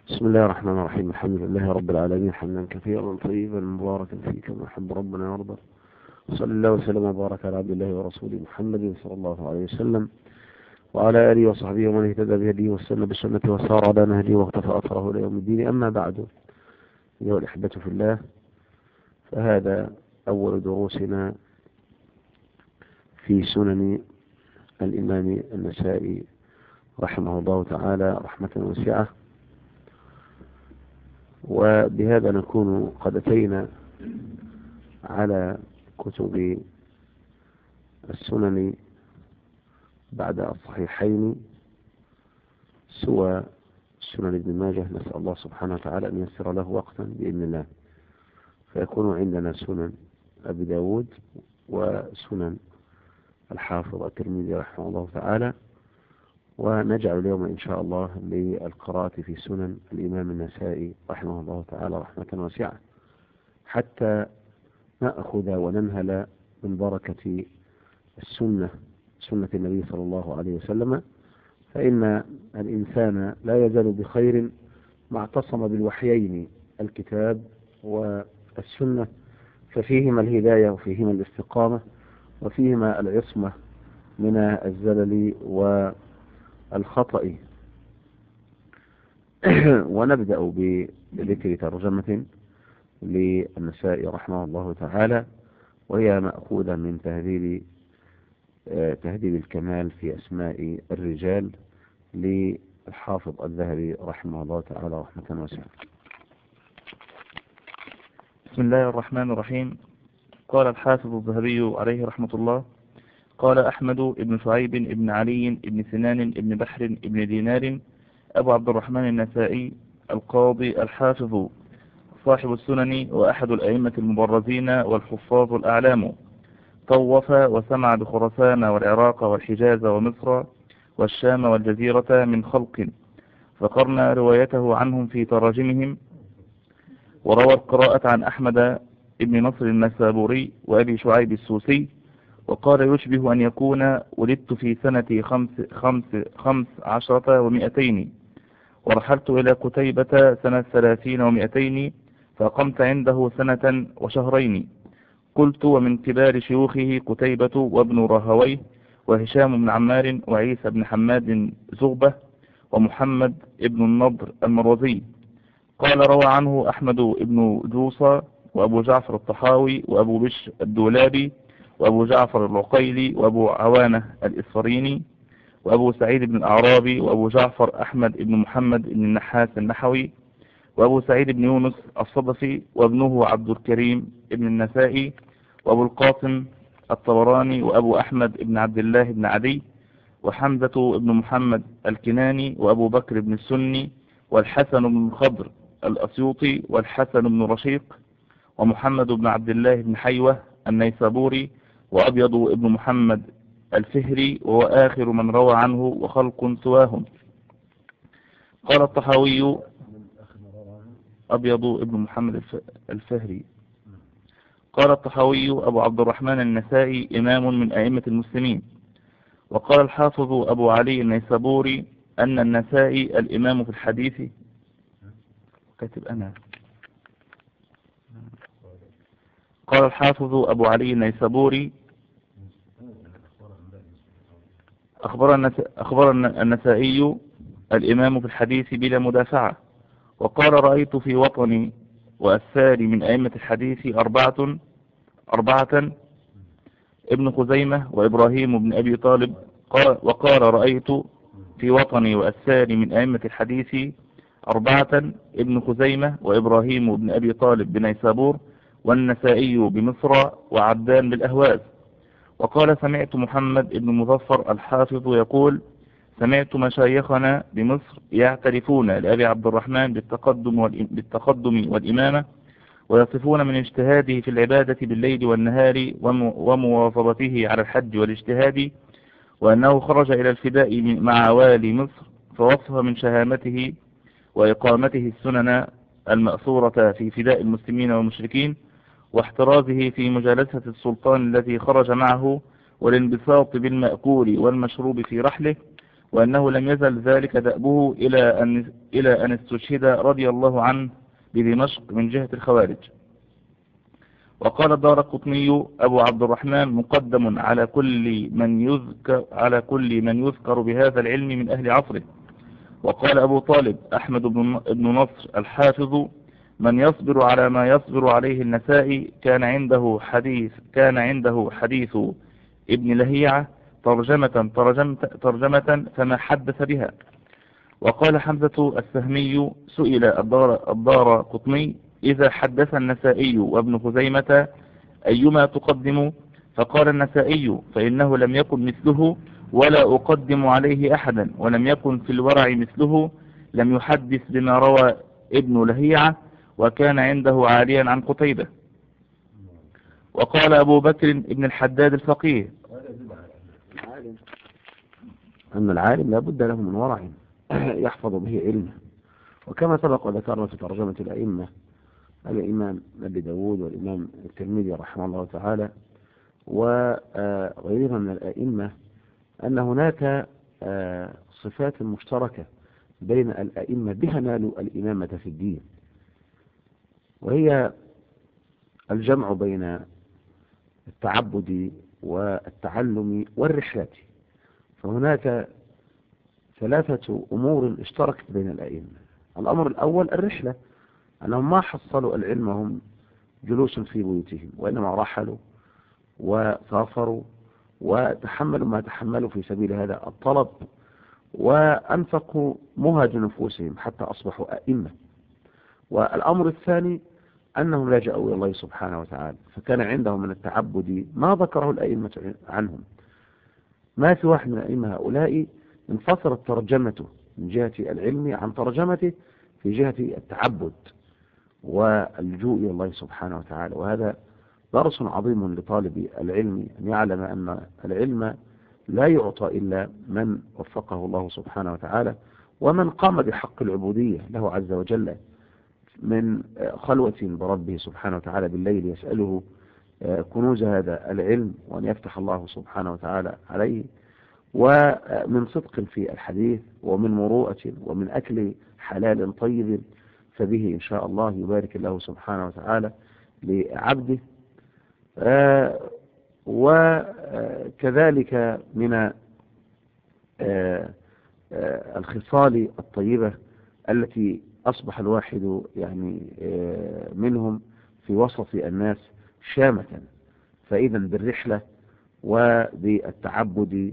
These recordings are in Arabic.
بسم الله الرحمن الرحيم. الحمد لله رب العالمين، حمدا كثيرا طيبا مباركا فيه كما يحب ربنا ويرضى. صلى الله وسلم وبارك على عبد الله ورسوله محمد صلى الله عليه وسلم وعلى آله وصحبه ومن اهتدى بهديه واستنى بسنته وسار على نهجه واقتفى أثره إلى يوم الدين. أما بعد، أيها الأحبة في الله، فهذا أول دروسنا في سنن الإمام النسائي رحمه الله تعالى رحمة واسعة، وبهذا نكون قد أتينا على كتب السنن بعد الصحيحين سوى سنن ابن ماجه. نسأل الله سبحانه وتعالى أن ييسر له وقتا بإذن الله، فيكون عندنا سنن أبي داود وسنن الحافظ الترمذي رحمه الله تعالى، ونجعل اليوم إن شاء الله للقراءة في سنن الإمام النسائي رحمه الله تعالى رحمة واسعة، حتى نأخذ وننهل من بركة السنة، سنة النبي صلى الله عليه وسلم. فإن الإنسان لا يزال بخير ما اعتصم بالوحيين الكتاب والسنة، ففيهما الهداية وفيهما الاستقامة وفيهما العصمة من الزلل والخطأ. ونبدأ بذكر ترجمة للنسائي رحمه الله تعالى، وهي مأخوذة من تهذيب الكمال في أسماء الرجال للحافظ الذهبي رحمه الله تعالى رحمة واسعة. بسم الله الرحمن الرحيم. قال الحافظ الذهبي عليه رحمة الله: قال أحمد بن شعيب بن علي بن سنان بن بحر بن دينار أبو عبد الرحمن النسائي القاضي الحافظ صاحب السنن وأحد الأئمة المبرزين والحفاظ الأعلام، طوف وسمع بخراسان والعراق والحجاز ومصر والشام والجزيرة من خلق، فقرنا روايته عنهم في تراجمهم، وروى القراءة عن أحمد بن نصر النسابوري وأبي شعيب السوسي، وقال يشبه أن يكون ولدت في سنة 15 و200، ورحلت إلى قتيبة سنة 30 و200، فقمت عنده سنة وشهرين. قلت: ومن كبار شيوخه قتيبة وابن راهويه وهشام بن عمار وعيسى بن حماد زغبة ومحمد ابن النضر المروزي. قال: روى عنه أحمد ابن جوصى وأبو جعفر الطحاوي وأبو بشر الدولابي وأبو جعفر العقيلي وأبو عوانة الإصفريني وأبو سعيد بن الأعرابي وأبو جعفر أحمد بن محمد بن النحاس النحوي وأبو سعيد بن يونس الصدفي وابنه عبد الكريم بن النسائي وأبو القاسم الطبراني وأبو أحمد بن عبد الله بن عدي وحمزة بن محمد الكناني وأبو بكر بن السني والحسن بن الخضر الأسيوطي والحسن بن رشيق ومحمد بن عبد الله بن حيوة النيسابوري وأبيض بن محمد الفهري، وهو آخر من روى عنه وخلق سواهم. قال الطحاوي: أبيض بن محمد الفهري. قال الطحاوي: أبو عبد الرحمن النسائي إمام من أئمة المسلمين. وقال الحافظ أبو علي النيسابوري أن النسائي الإمام في الحديث. كاتب أنا. قال الحافظ أبو علي النيسابوري: أخبر النسائي الإمام في الحديث بلا مدافعة. وقال: رأيت في وطني وأسفاري من أئمة الحديث أربعة: ابن خزيمة وإبراهيم بن أبي طالب. وقال: رأيت في وطني وأسفاري من أئمة الحديث 4: ابن خزيمة وإبراهيم بن أبي طالب بنيسابور، والنسائي بمصر، وعبدان بالأهواز. وقال: سمعت محمد بن مظفر الحافظ يقول: سمعت مشايخنا بمصر يعترفون لأبي عبد الرحمن بالتقدم والإمامة، ويصفون من اجتهاده في العبادة بالليل والنهار ومواظبته على الحج والاجتهاد، وأنه خرج إلى الفداء مع والي مصر، فوصف من شهامته وإقامته السنن المأثورة في فداء المسلمين والمشركين، واحترازه في مجالسة السلطان الذي خرج معه، والانبساط بالمأكول والمشروب في رحله، وأنه لم يزل ذلك دأبه إلى أن استشهد رضي الله عنه بدمشق من جهة الخوارج. وقال الدارقطني أبو عبد الرحمن مقدم على كل من يذكر بهذا العلم من أهل عصره. وقال أبو طالب أحمد بن نصر الحافظ من يصبر على ما يصبر عليه النسائي كان عنده حديث ابن لهيعة ترجمة فما حدث بها. وقال حمزة السهمي سئل الدارقطني إذا حدث النسائي وابن خزيمة أيما تقدم؟ فقال النسائي فإنه لم يكن مثله ولا أقدم عليه أحدا، ولم يكن في الورع مثله، لم يحدث بما روى ابن لهيعة، وكان عنده عاليا عن قتيبة. وقال أبو بكر ابن الحداد الفقيه أن العالم لا بد له من ورع يحفظ به علمه، وكما سبق وذكرنا في ترجمة الأئمة الإمام أبي داود والإمام الترمذي رحمه الله تعالى وغيرها من الأئمة أن هناك صفات مشتركة بين الأئمة بها نالوا الإمامة في الدين، وهي الجمع بين التعبد والتعلم والرحلة. فهناك ثلاثة أمور اشتركت بين الأئمة. الأمر الأول الرحلة، أنهم ما حصلوا العلم وهم جلوس في بيوتهم، وإنما رحلوا وسافروا وتحملوا ما تحملوا في سبيل هذا الطلب، وأنفقوا مهج نفوسهم حتى أصبحوا أئمة. والأمر الثاني أنهم لجأوا إلى الله سبحانه وتعالى، فكان عندهم من التعبد ما ذكره الأئمة عنهم. ما في واحد من الأئمة هؤلاء انفصلت ترجمته من جهة العلم عن ترجمته في جهة التعبد واللجوء إلى الله سبحانه وتعالى. وهذا درس عظيم لطالب العلم، أن يعلم أن العلم لا يعطى إلا من وفقه الله سبحانه وتعالى، ومن قام بحق العبودية له عز وجل من خلوة بربه سبحانه وتعالى بالليل يسأله كنوز هذا العلم، وأن يفتح الله سبحانه وتعالى عليه، ومن صدق في الحديث، ومن مروءة، ومن أكل حلال طيب، فبه إن شاء الله يبارك الله سبحانه وتعالى لعبده. وكذلك من الخصال الطيبة التي أصبح الواحد يعني منهم في وسط الناس شامة. فإذا بالرحلة وبالتعبد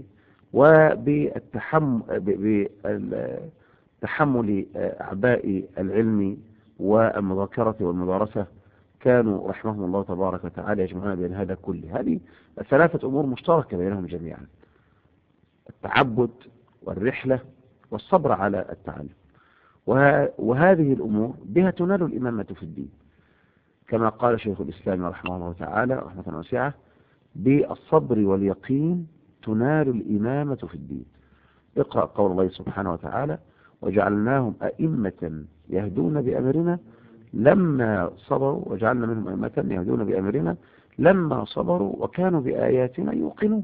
وبالتحمل أعباء العلم والمذاكرة والمدارسة كانوا رحمهم الله تبارك وتعالى يجمعون بين هذا كله. هذه ثلاثة أمور مشتركة بينهم جميعا: التعبد والرحلة والصبر على التعلم. وهذه الأمور بها تنال الإمامة في الدين، كما قال شيخ الإسلام رحمه الله تعالى رحمة واسعة: بالصبر واليقين تنال الإمامة في الدين. اقرأ قول الله سبحانه وتعالى: وجعلناهم أئمة يهدون بأمرنا لما صبروا، وجعلنا منهم أئمة يهدون بأمرنا لما صبروا وكانوا بآياتنا يوقنون.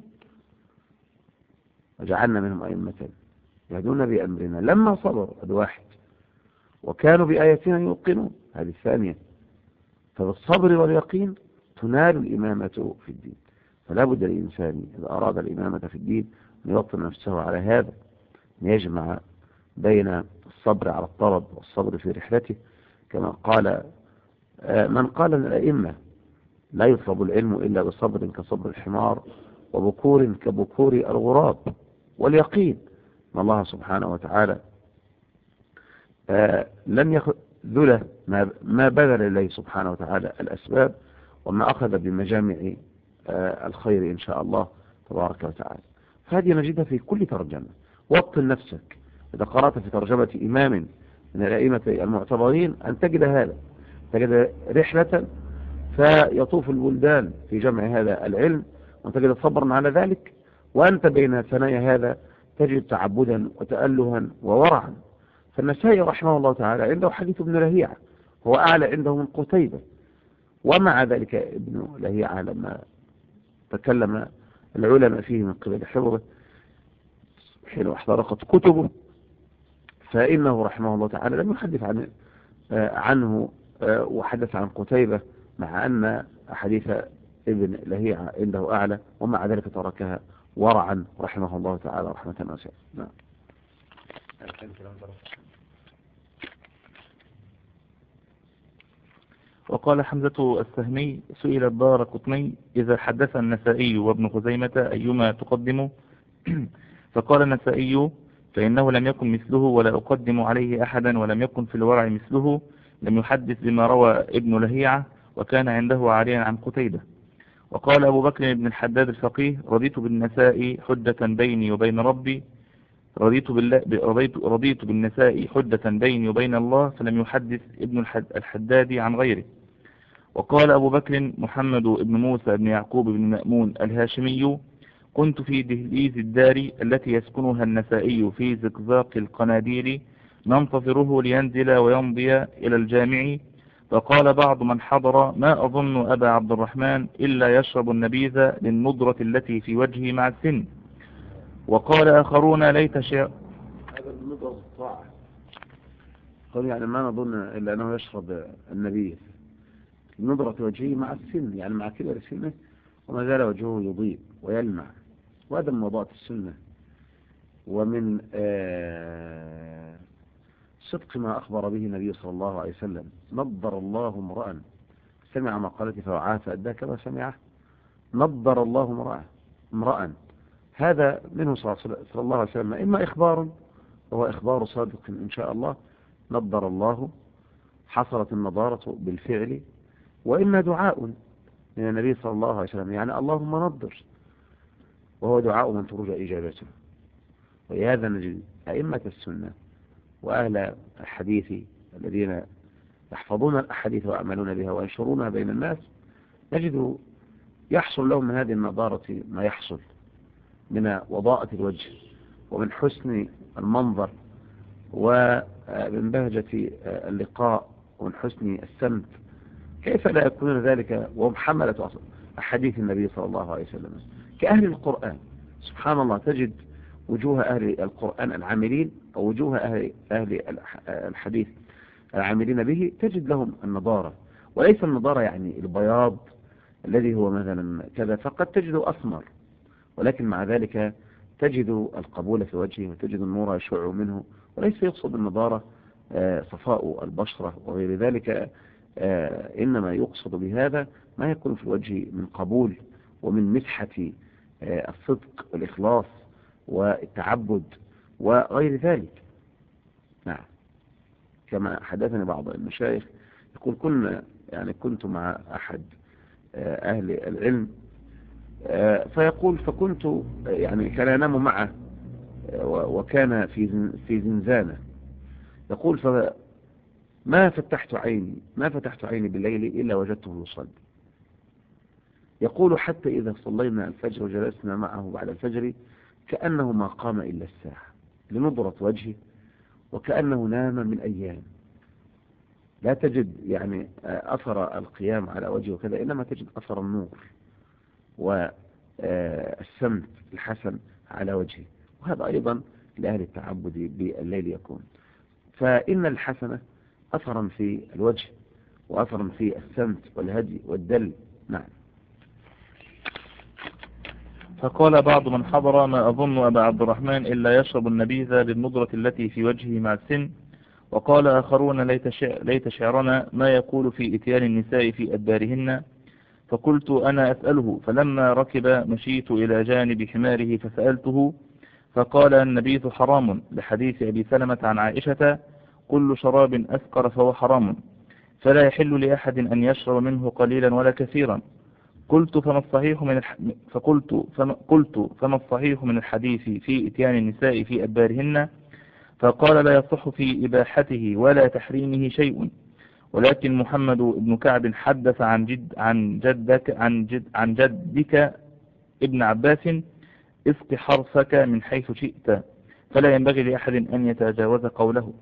وجعلنا منهم أئمة يهدون بأمرنا لما صبروا، هذا واحد، وكانوا بآياتنا يوقنون، هذه الثانية. فبالصبر واليقين تنال الإمامة في الدين. فلا بد للإنسان إذا أراد الإمامة في الدين أن يوطن نفسه على هذا، أن يجمع بين الصبر على الطلب والصبر في رحلته، كما قال من قال أن الأئمة لا يطلب العلم إلا بصبر كصبر الحمار وبكور كبكور الغراب. واليقين أن الله سبحانه وتعالى لن يخذله ما بذل الله سبحانه وتعالى الأسباب، وما أخذ بمجامع الخير إن شاء الله تبارك وتعالى. فهذه نجدها في كل ترجمة. وطن نفسك إذا قرأت في ترجمة إمام من الأئمة المعتبرين أن تجد هذا، تجد رحلة فيطوف البلدان في جمع هذا العلم، وتجد صبرا على ذلك، وأنت بين ثنايا هذا تجد تعبدا وتألها وورعا. فالنسائي رحمه الله تعالى عنده حديث ابن لهيعة، هو أعلى عنده من قتيبة، ومع ذلك ابن لهيعة لما تكلم العلماء فيه من قبل حفظه حين احترقت كتبه، فإنه رحمه الله تعالى لم يحدث عنه وحدث عن قتيبة، مع أن حديث ابن لهيعة عنده أعلى، ومع ذلك تركها ورعا رحمه الله تعالى رحمة واسعة. نعم. وقال حمزة السهمي: سئل الدارقطني: إذا حدث النسائي وابن خزيمة أيما تقدم؟ فقال النسائي: فإنه لم يكن مثله، ولا أقدم عليه أحدا، ولم يكن في الورع مثله، لم يحدث بما روى ابن لهيعة، وكان عنده عاليا عن قتيبة. وقال أبو بكر بن الحداد الفقيه: رضيت بالنساء حجة بيني وبين ربي، رضيت بالنساء حجة بيني وبين الله، فلم يحدث ابن الحداد عن غيره. وقال أبو بكر محمد بن موسى بن يعقوب بن مأمون الهاشمي: كنت في دهليز الدار التي يسكنها النسائي في زقزاق القناديل، ننتظره لينزل ويمضي إلى الجامع، فقال بعض من حضر: ما أظن أبا عبد الرحمن إلا يشرب النبيذ للنضرة التي في وجهه مع السن. وقال آخرون: ليت شعر. هذا النضرة الطاعة، قال يعني ما نظن إلا أنه يشرب النبيذ نضرة وجهه مع السن، يعني مع كبر سنه وما زال وجهه يضيء ويلمع. وهذا من وضاءة السنة، ومن صدق ما أخبر به النبي صلى الله عليه وسلم: نضر الله امرأ سمع مقالتي فوعاها فأداها كما سمعه. نضر الله امرأ، هذا منه صلى الله عليه وسلم، إما إخبار وهو إخبار صادق إن شاء الله، نضر الله، حصلت النضارة بالفعل، وإما دعاء من النبي صلى الله عليه وسلم، يعني اللهم نضر، وهو دعاء من ترجى إجابته. ولهذا نجد أئمة السنة وأهل الحديث الذين يحفظون الأحاديث ويعملون بها وينشرونها بين الناس، نجد يحصل لهم من هذه النضارة ما يحصل من وضاءة الوجه، ومن حسن المنظر، ومن بهجة اللقاء، ومن حسن السمت. كيف لا يكون ذلك وهم حملة أحاديث النبي صلى الله عليه وسلم؟ كأهل القرآن سبحان الله، تجد وجوه أهل القرآن العاملين، أو وجوه أهل الحديث العاملين به، تجد لهم النضارة، وليس النضارة يعني البياض الذي هو مثلا كذا، فقد تجده أسمر، ولكن مع ذلك تجد القبول في وجهه، وتجد النور يشع منه، وليس يقصد النضارة صفاء البشرة وغير ذلك، إنما يقصد بهذا ما يكون في الوجه من قبول ومن مسحة الصدق والإخلاص والتعبد وغير ذلك. نعم. كما حدثني بعض المشايخ يقول كنت مع أحد أهل العلم، فيقول فكنت يعني كان ينام معه، وكان في زنزانة، يقول ما فتحت عيني بالليل إلا وجدته يصلي. يقول حتى إذا صلينا الفجر وجلسنا معه بعد الفجر كأنه ما قام إلا الساعة، لنضرة وجهه، وكأنه نام من أيام. لا تجد يعني أثر القيام على وجهه كذا، إنما تجد أثر النور والسمت الحسن على وجهه. وهذا أيضا لأهل التعبد بالليل يكون. فإن الحسنة أثرا في الوجه، وأثرا في السمت والهدي والدل. نعم. فقال بعض من حضر: ما أظن أبا عبد الرحمن إلا يشرب النبيذ للنضرة التي في وجهه مع السن. وقال آخرون: ليت شعرنا ما يقول في إتيان النساء في أدبارهن. فقلت أنا أسأله، فلما ركب مشيت إلى جانب حماره فسألته، فقال: النبيذ حرام، لحديث أبي سلمة عن عائشة: كل شراب أسكر فهو حرام، فلا يحل لأحد أن يشرب منه قليلا ولا كثيرا. قلت فما الصحيح من الحديث في إتيان النساء في أدبارهن؟ فقال: لا يصح في إباحته ولا تحريمه شيء، ولكن محمد بن كعب حدث عن جدك ابن عباس: اسق حرثك من حيث شئت، فلا ينبغي لأحد أن يتجاوز قوله.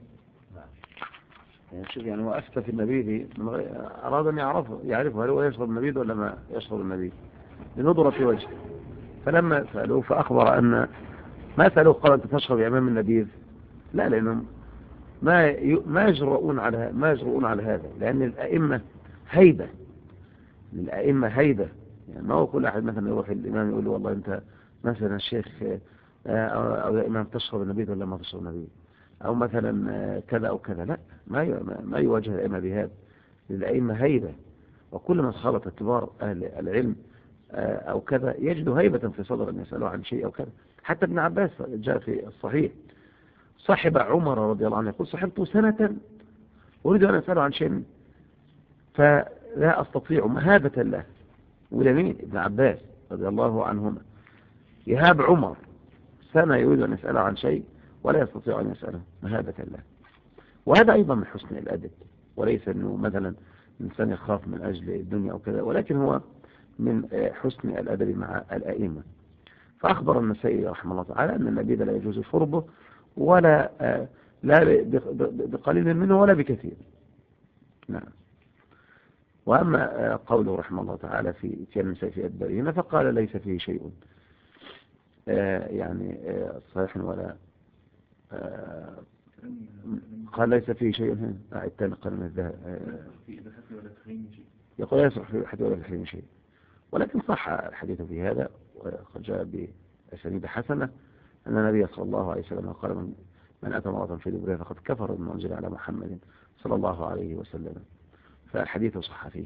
يعني هو أفتى في النبيذ أراد أن يعرفه هل هو يشرب النبيذ ولا ما يشرب النبيذ، لنضرة في وجهه. فلما سألوه فأخبر أن ما سألوه قال أنت تشرب يا إمام النبيذ؟ لا، لأنهم ما يجرؤون على هذا، لأن الأئمة هيبة، للأئمة هيبة. يعني ما هو كل أحد مثلا يروح الإمام يقول له والله أنت مثلا الشيخ أو يا إمام تشرب النبيذ ولا ما تشرب النبيذ، أو مثلا كذا أو كذا. لا، ما يواجه الأئمة بهذا، للأئمة هيبة. وكل من خالط كبار أهل العلم أو كذا يجد هيبة في صدر أن يسألوا عن شيء أو كذا. حتى ابن عباس جاء في الصحيح صاحب عمر رضي الله عنه يقول صحبت سنة أريد أن أسأله عن شيء فلا أستطيع مهابة له. ولمين؟ ابن عباس رضي الله عنهما يهاب عمر سنة يريد أن يسأله عن شيء ولا يستطيع أن يسأله مهابة له. وهذا أيضا من حسن الأدب، وليس أنه مثلا إنسان يخاف من أجل الدنيا أو كذا، ولكن هو من حسن الأدب مع الأئمة. فأخبر النسائي رحمه الله تعالى أن النبيذ لا يجوز شربه ولا لا بقليل منه ولا بكثير. نعم. وأما قوله رحمه الله تعالى في اتيان النساء في أدبارهن فقال ليس فيه شيء يعني صحيح ولا قال ليس فيه شيء هنا الثاني قال من الذهب يقول يصح في الحديث ولا في الحديث شيء، ولكن صح الحديث في هذا وقد جاء بأسانيد حسنة أن النبي صلى الله عليه وسلم قال من أتى مرة في دبرها فقد كفر بما أنزل على محمد صلى الله عليه وسلم. فالحديث صح فيه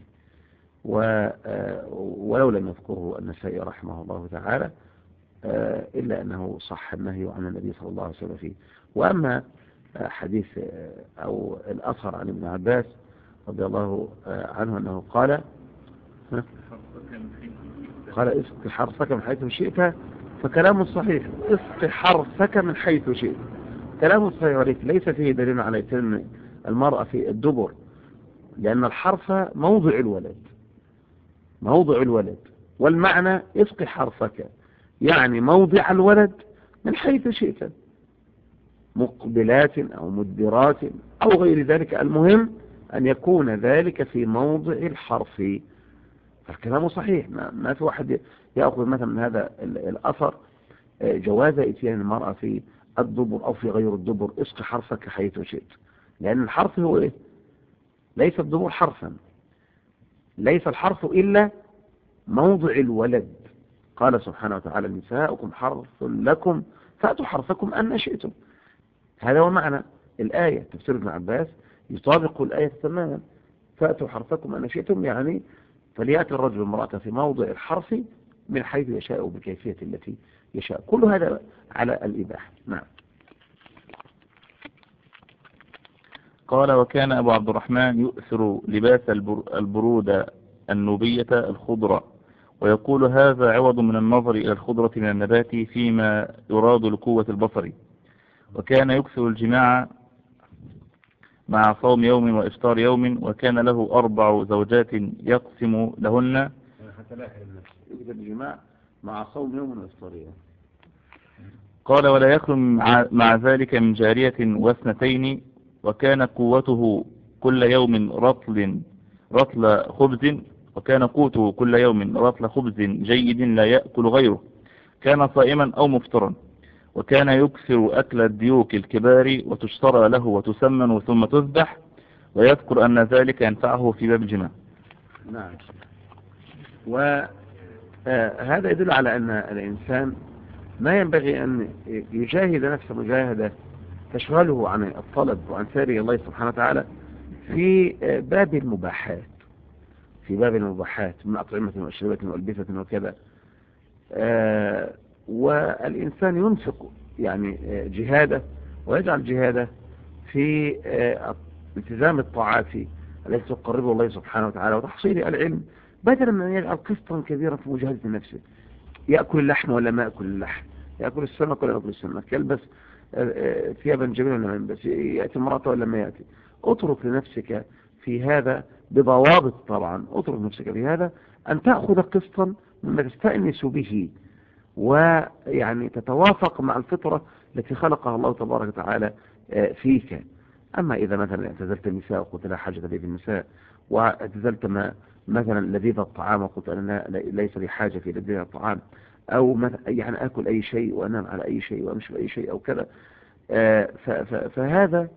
ولو لم يذكره النسائي رحمه الله تعالى إلا أنه صح النهي عن النبي صلى الله عليه وسلم فيه. وأما حديث أو الأثر عن ابن عباس رضي الله عنه أنه قال اسق حرثك من حيث شئت، فكلام صحيح. اسق حرثك من حيث شئت كلام صحيح، ولكن ليس فيه دليل على أن المرأة في الدبر، لأن الحرث موضع الولد والمعنى اسق حرثك يعني موضع الولد من حيث شئت، مقبلات أو مدبرات أو غير ذلك، المهم أن يكون ذلك في موضع الحرف. فالكلام صحيح، ما في واحد يأخذ مثلا من هذا الأثر جواز اتيان المرأة في الدبر أو في غير الدبر اسق حرفك حيث شئت، لأن الحرف هو إيه؟ ليس الدبر حرفا، ليس الحرف إلا موضع الولد. قال سبحانه وتعالى نساؤكم حرث لكم فأتوا حرثكم أن شئتم. هذا هو معنى الآية. تفسير ابن عباس يطابق الآية تماما، فأتوا حرثكم أن شئتم يعني فليأتي الرجل المرأة في موضع الحرف من حيث يشاء وبكيفية التي يشاء. كل هذا على الإباحة. نعم. قال وكان أبو عبد الرحمن يؤثر لباس البرودة النوبية الخضرة، ويقول هذا عوض من النظر إلى الخضرة من النبات فيما يراد لقوة البصر. وكان يكثر الجماع مع صوم يوم وإفطار يوم، وكان له 4 زوجات يقسم لهن. يكثر الجماع مع صوم يوم وإفطار يوم. قال ولا يخلو مع ذلك من جارية واثنتين، وكان قوته كل يوم رطل خبز، وكان قوته كل يوم رطل خبز جيد لا يأكل غيره، كان صائما أو مفطرا. وكان يكثر أكل الديوك الكبار وتشترى له وتسمن ثم تذبح، ويذكر أن ذلك ينفعه في باب الجماع. نعم. وهذا يدل على أن الإنسان ما ينبغي أن يجاهد نفسه مجاهدة تشغله عن الطلب وعن سير الله سبحانه وتعالى في باب المباحات، من أطعمة وأشربة وألبسة وكذا. والإنسان ينفق يعني جهاده ويجعل جهاده في التزام الطاعات التي تقربه الله سبحانه وتعالى وتحصيل العلم، بدلا من أن يجعل قسطا كبيرا في مجاهدة نفسه. يأكل اللحم ولا ما يأكل اللحم، يأكل السمك ولا يأكل السمك، يلبس ثيابا جميلة ولا ما يلبس، يأتي امرأة ولا ما يأتي. اترك لنفسك في هذا بضوابط، طبعا اترك نفسك في هذا أن تأخذ قسطا مما تستأنس به ويعني تتوافق مع الفطرة التي خلقها الله تبارك وتعالى فيك. أما إذا مثلا اعتزلت النساء وقلت لا حاجة لي بالنساء، واعتزلت مثلا لذيذ الطعام وقلت أنا ليس لي حاجة في لذيذ الطعام، أو يعني أكل أي شيء وأنام على أي شيء وأمشي بأي شيء أو كذا. فهذا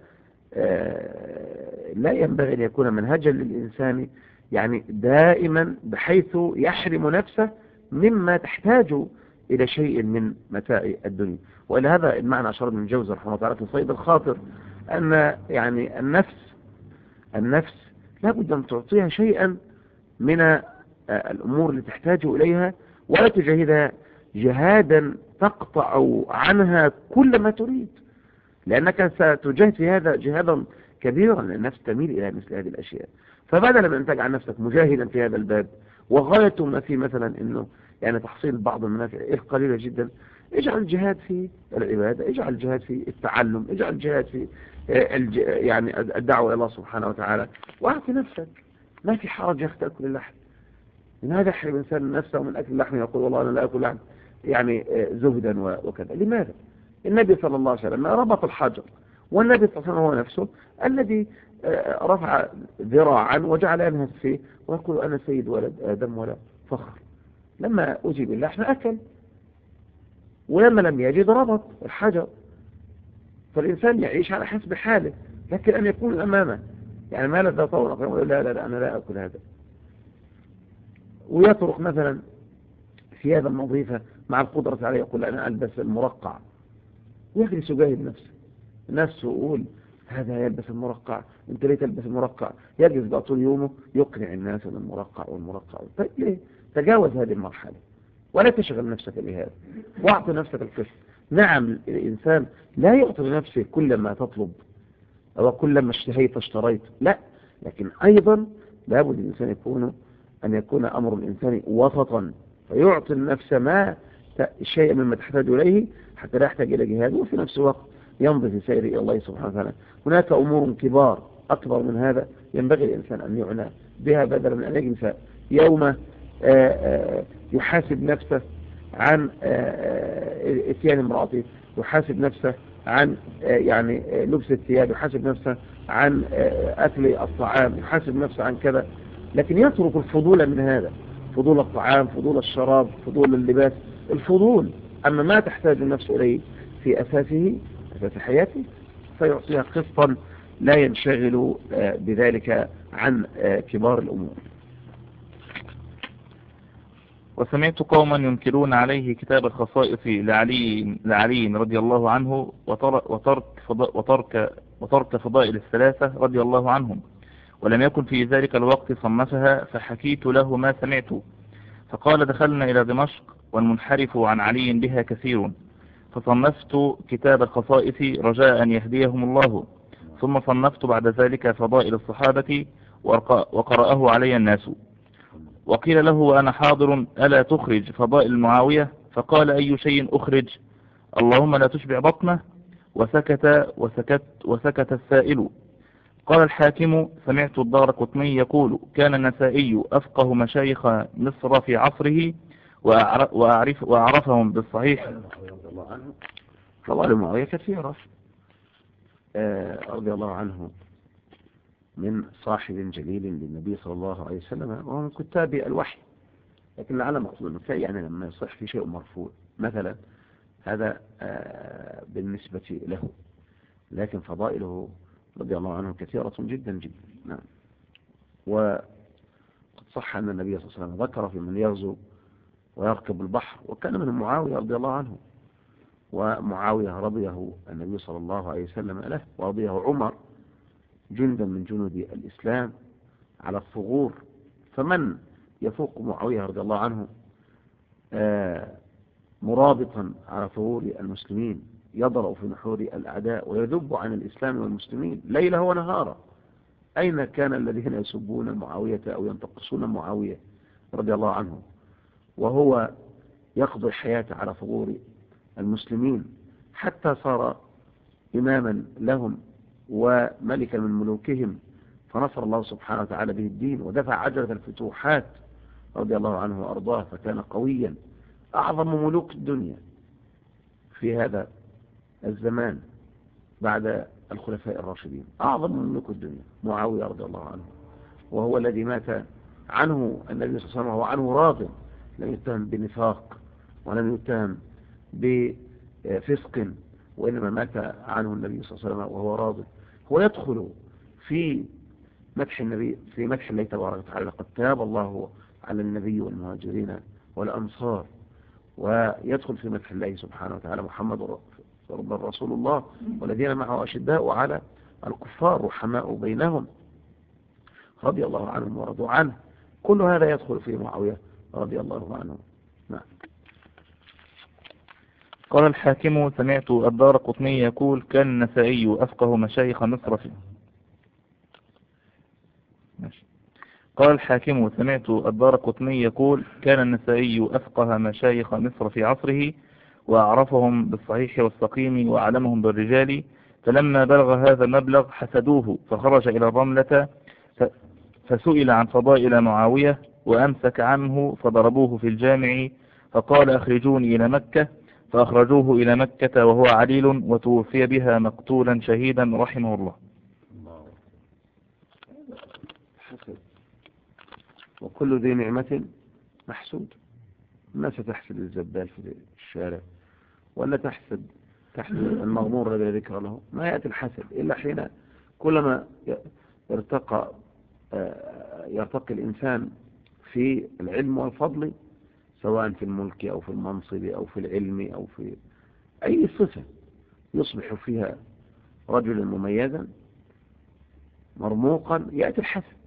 لا ينبغي أن يكون منهجا للإنسان يعني دائما، بحيث يحرم نفسه مما تحتاج إلى شيء من متاع الدنيا. وإلى هذا المعنى أشار ابن الجوزي رحمه الله تعالى في صيد الخاطر، أن يعني النفس لا بد أن تعطيها شيئا من الأمور اللي تحتاج إليها، ولا تجاهدها جهادا تقطع عنها كل ما تريد، لأنك ستجاهد في هذا جهادا كبيرا، لأن النفس تميل إلى مثل هذه الأشياء. فبدلا من أن تجعل نفسك مجاهدا في هذا الباب، وغاية ما فيه مثلا أنه يعني تحصيل بعض المنافع القليلة جدا، اجعل الجهاد في العبادة، اجعل الجهاد في التعلم، اجعل الجهاد في يعني الدعوة إلى الله سبحانه وتعالى، واعطي نفسك. ما في حرج يا أخي تأكل اللحم، من هذا يحرم الإنسان نفسه من أكل اللحم، يقول والله أنا لا أكل لحم يعني زهدا وكذا. لماذا؟ النبي صلى الله عليه وسلم ربط الحجر، والنبي صلى الله عليه وسلم هو نفسه الذي رفع ذراعا وجعل ينهس فيه ويقول أنا سيد ولد آدم ولا فخر. لما أجيب اللحم أكل، ولما لم يجد ربط الحجر. فالإنسان يعيش على حسب حاله، لكن أن يكون أمامه يعني ما لذا طورق يقول لا لا لا أنا لا أكل هذا، ويترك مثلا ثيابا نظيفة مع القدرة عليه، يقول أنا ألبس المرقع، ويجلس يجاهد نفسه يقول هذا يلبس المرقع، انت ليه تلبس المرقع؟ يجلس بقى طول يومه يقنع الناس ان المرقع والمرقع. طيب ليه؟ تجاوز هذه المرحلة ولا تشغل نفسك بهذا، واعطي نفسك القسط. نعم الإنسان لا يعطي لنفسه كل ما تطلب أو كل ما اشتهيت اشتريت، لا، لكن أيضا لابد الإنسان أن يكون أمر الإنسان وسطا، فيعطي النفس ما شيء مما تحتاج إليه حتى لا يحتاج إلى جهاد، وفي نفس الوقت يمضي في سير إلى الله سبحانه وتعالى. هناك أمور كبار أكبر من هذا ينبغي الإنسان أن يعنى بها، بدلا من أن يجلس يوم يحاسب نفسه عن اتيان امرأته، يحاسب نفسه عن يعني لبس الثياب، يحاسب نفسه عن أكل الطعام، يحاسب نفسه عن كذا، لكن يترك الفضول من هذا، فضول الطعام، فضول الشراب، فضول اللباس، الفضول. أما ما تحتاج النفس إليه في أساس حياته فيعطيها قسطا لا ينشغل بذلك عن كبار الأمور. وسمعت قوما ينكرون عليه كتاب الخصائص لعلي رضي الله عنه وترك فضائل الثلاثة رضي الله عنهم، ولم يكن في ذلك الوقت صنفها، فحكيت له ما سمعت، فقال دخلنا إلى دمشق والمنحرف عن علي بها كثير، فصنفت كتاب الخصائص رجاء أن يهديهم الله، ثم صنفت بعد ذلك فضائل الصحابة وقرأه علي الناس. وقيل له وأنا حاضر ألا تخرج فضائل معاوية؟ فقال أي شيء أخرج؟ اللهم لا تشبع بطنه. وسكت السائل. قال الحاكم سمعت الدارقطني يقول كان النسائي أفقه مشايخ مصر في عصره وأعرفهم بالصحيح. فضائل معاوية كثيرة رضي الله عنه، من صاحب جليل للنبي صلى الله عليه وسلم، وهو من كتاب الوحي. لكن لعل مقصود يعني لما يصح في شيء مرفوع مثلا هذا بالنسبة له، لكن فضائله رضي الله عنه كثيرة جدا جدا. نعم. وقد صح أن النبي صلى الله عليه وسلم ذكر في من يغزو ويركب البحر، وكان من معاوية رضي الله عنه، ومعاوية رضيه النبي صلى الله عليه وسلم له، ورضيه عمر جندا من جنود الإسلام على الثغور. فمن يفوق معاوية رضي الله عنه مرابطا على ثغور المسلمين، يضرأ في نحور الأعداء ويذب عن الإسلام والمسلمين ليله ونهارا؟ أين كان الذين يسبون معاوية أو ينتقصون معاوية رضي الله عنه وهو يقضي حياته على ثغور المسلمين، حتى صار إماما لهم وملكا من ملوكهم، فنصر الله سبحانه وتعالى به الدين ودفع عجلة الفتوحات رضي الله عنه وأرضاه، فكان قويا، أعظم ملوك الدنيا في هذا الزمان بعد الخلفاء الراشدين، أعظم ملوك الدنيا معاوية رضي الله عنه، وهو الذي مات عنه النبي صلى الله عليه وسلم وهو عنه راض، لم يتهم بنفاق ولم يتهم بفسق وإنما مات عنه النبي صلى الله عليه وسلم وهو راض، هو يدخل في مدح النبي، في مدح الله تبارك وتعالى. لقد تاب الله على النبي والمهاجرين والأنصار، ويدخل في مدح الله سبحانه وتعالى محمد رسول الله والذين معه أشداء على الكفار رحماء بينهم رضي الله عنهم ورضوا عنه. كل هذا يدخل في معاوية رضي الله عنه. نعم. قال الحاكم سمعت الدارقطني يقول كان النسائي أفقه مشايخ مصر في قال الحاكم سمعت الدارقطني يقول كان النسائي أفقه مشايخ مصر في عصره وأعرفهم بالصحيح والسقيم وأعلمهم بالرجال، فلما بلغ هذا المبلغ حسدوه فخرج إلى الرملة فسئل عن فضائل معاوية وأمسك عنه فضربوه في الجامع فقال أخرجوني إلى مكة، فأخرجوه إلى مكة وهو عليل وتوفي بها مقتولا شهيدا رحمه الله. وكل ذي نعمة محسود. ما ستحسد الزبال في الشارع ولا تحسد المغمور الذي ذكر له. ما يأتي الحسد إلا حين كلما يرتقي الإنسان في العلم والفضل، سواء في الملك أو في المنصب أو في العلم أو في أي صفة يصبح فيها رجلا مميزا مرموقا، يأتي الحسد.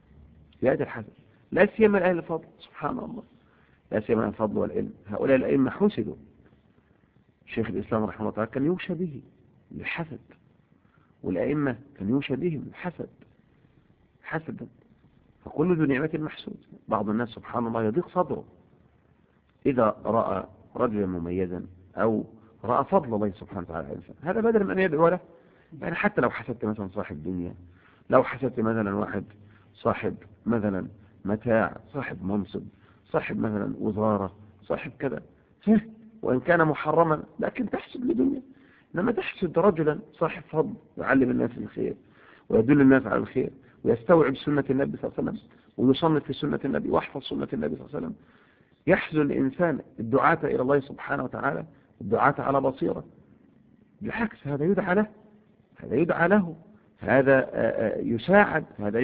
لا سيما أهل الفضل، سبحان الله، لا سيما أهل الفضل والعلم. هؤلاء الأئمة حسدوا. شيخ الإسلام رحمه الله تعالى كان يوشى به بالحسد، والأئمة كان يوشى بهم حسدا. فكل ذو نعمة محسود. بعض الناس سبحان الله يضيق صدره إذا رأى رجلا مميزا أو رأى فضل الله سبحانه وتعالى على الإنسان، هذا بدل من أن يدعو له. يعني حتى لو حسدت مثلا صاحب دنيا، لو حسدت مثلا واحد صاحب مثلا متاع، صاحب منصب، صاحب مثلا وزارة، صاحب كذا، وإن كان محرما لكن تحسد لدنيا. لما تحسد رجلا صاحب فضل يعلم الناس الخير ويدل الناس على الخير ويستوعب سنة النبي صلى الله عليه وسلم ويصنف في سنة النبي ويحفظ سنة النبي صلى الله عليه وسلم، يحزن الإنسان الدعاة إلى الله سبحانه وتعالى، الدعاة على بصيرة. بالعكس، هذا يدعى له، هذا يساعد، هذا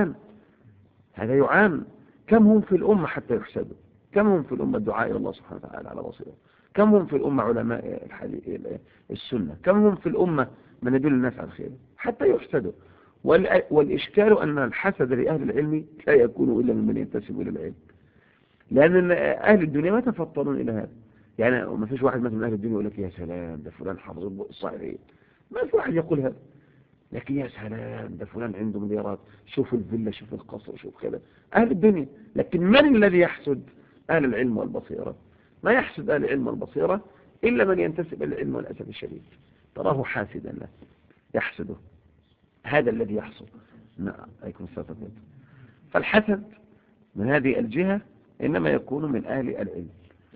يعان. كم هم في الأمة حتى يحسدوا؟ كم هم في الأمة الدعاء إلى الله سبحانه وتعالى على بصيرة؟ كم هم في الأمة علماء السنة؟ كم هم في الأمة من يدل الناس على الخير حتى يحسدوا؟ والإشكال أن الحسد لأهل العلم لا يكون إلا ممن ينتسب إلى العلم، لأن أهل الدنيا ما تفطنون إلى هذا. يعني ما فيش واحد مثلا من أهل الدنيا يقول لك يا سلام ده فلان حافظ الصحيحين، ما في واحد يقول هذا. لكن يا سلام ده فلان عنده مليارات، شوف الفيلا، شوف القصر، شوف كذا. أهل الدنيا. لكن من الذي يحسد أهل العلم والبصيرة؟ ما يحسد أهل العلم والبصيرة إلا من ينتسب إلى العلم والأسف الشديد تراه حاسدا له يحسده. هذا الذي يحصل. نعم، عليكم السلام. فالحسد من هذه الجهة إنما يكون من أهل العلم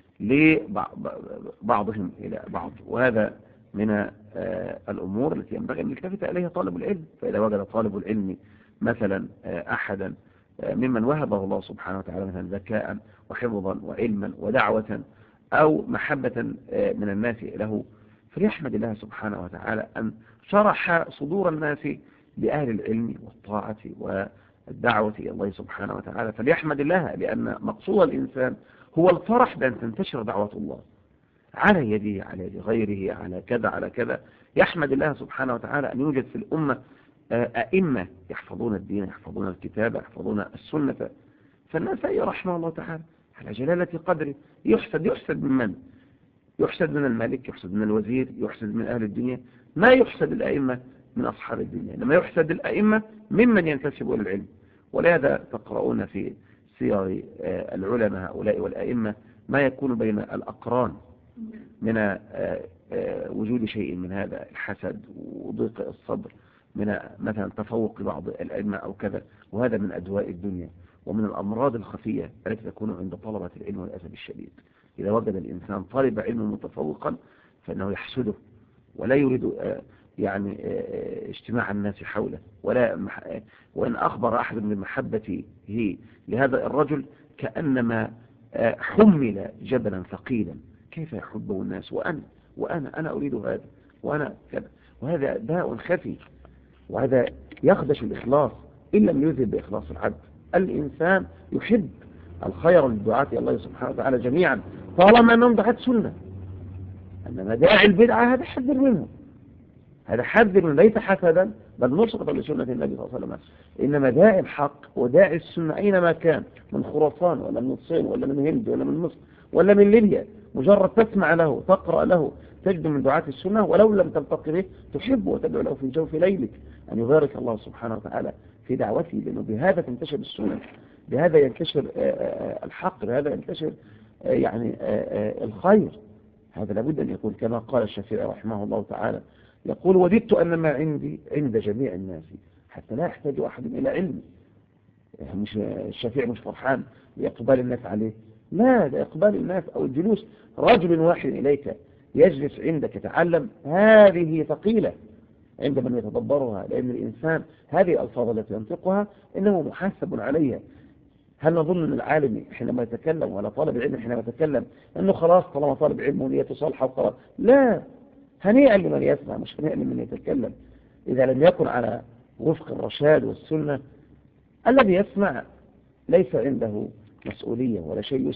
لبعضهم إلى بعض، وهذا من الأمور التي ينبغي أن يلتفت إليها طالب العلم. فإذا وجد طالب العلم مثلا أحدا ممن وهبه الله سبحانه وتعالى مثلا ذكاء وحفظا وعلما ودعوة أو محبة من الناس له، فليحمد الله سبحانه وتعالى أن شرح صدور الناس بأهل العلم والطاعة والدعوة إلى الله سبحانه وتعالى. فليحمد الله، لأن مقصود الإنسان هو الفرح بأن تنتشر دعوة الله على يده، على يد غيره، على كذا على كذا. يحمد الله سبحانه وتعالى أن يوجد في الأمة أئمة يحفظون الدين، يحفظون الكتاب، يحفظون السنة. فالناس رحمه الله تعالى على جلالة قدره يحسد من من؟ يحسد من الملك، يحسد من الوزير، يحسد من أهل الدنيا. ما يحسد الأئمة من أصحاب الدنيا، لما يحسد الأئمة ممن ينتسب إلى العلم. ولهذا تقرؤون في سير العلماء هؤلاء والأئمة ما يكون بين الأقران من وجود شيء من هذا الحسد وضيق الصدر، من مثلا تفوق بعض الأئمة أو كذا. وهذا من أدواء الدنيا ومن الأمراض الخفية التي تكون عند طلبة العلم والأسف الشديد. إذا وجد الإنسان طالب علم متفوقا فإنه يحسده ولا يريد يعني اجتماع الناس حوله، وإن أخبر أحد من محبته لهذا الرجل كأنما حمل جبلا ثقيلا كيف يحبه الناس وأنا أريد هذا وأنا كذا، وهذا داء خفي، وهذا يخدش الإخلاص إن لم يذهب بإخلاص العبد. الإنسان يحب الخير للدعاة الله سبحانه وتعالى جميعا طالما أنهم دعاة سنة، أنما داعي البدعة هذا حذر منه، هذا حذر منه ليس حسدا بل نصرة لسنة النبي صلى الله عليه وسلم. إنما داعي الحق وداعي السنة أينما كان، من خراسان ولا من الصين ولا من هند ولا من مصر ولا من ليبيا، مجرد تسمع له تقرأ له تجد من دعاة السنة ولو لم تلتقي به تحب وتدعو له في جوف ليلك أن يبارك الله سبحانه وتعالى في دعوته، لأنه بهذا تنتشر السنة، بهذا ينتشر الحق، بهذا ينتشر يعني الخير. هذا لابد أن يكون كما قال الشافعي رحمه الله تعالى، يقول وددت أن ما عندي عند جميع الناس حتى لا يحتاج أحد إلى علمي. مش الشافعي مش فرحان بإقبال الناس عليه، لا، ده إقبال الناس أو الجلوس رجل واحد إليك يجلس عندك يتعلم هذه ثقيلة عند من يتدبرها، لأن الإنسان هذه الألفاظ التي ينطقها إنه محاسب عليها. هل نظن أن العالم حينما يتكلم ولا طالب العلم حينما يتكلم أنه خلاص طالما طالب علم ونيته صالحة وقرار؟ لا، هنيئا لمن يسمع مش هنيئا لمن يتكلم. إذا لم يكن على وفق الرشاد والسنة الذي يسمع ليس عنده مسؤولية ولا شيء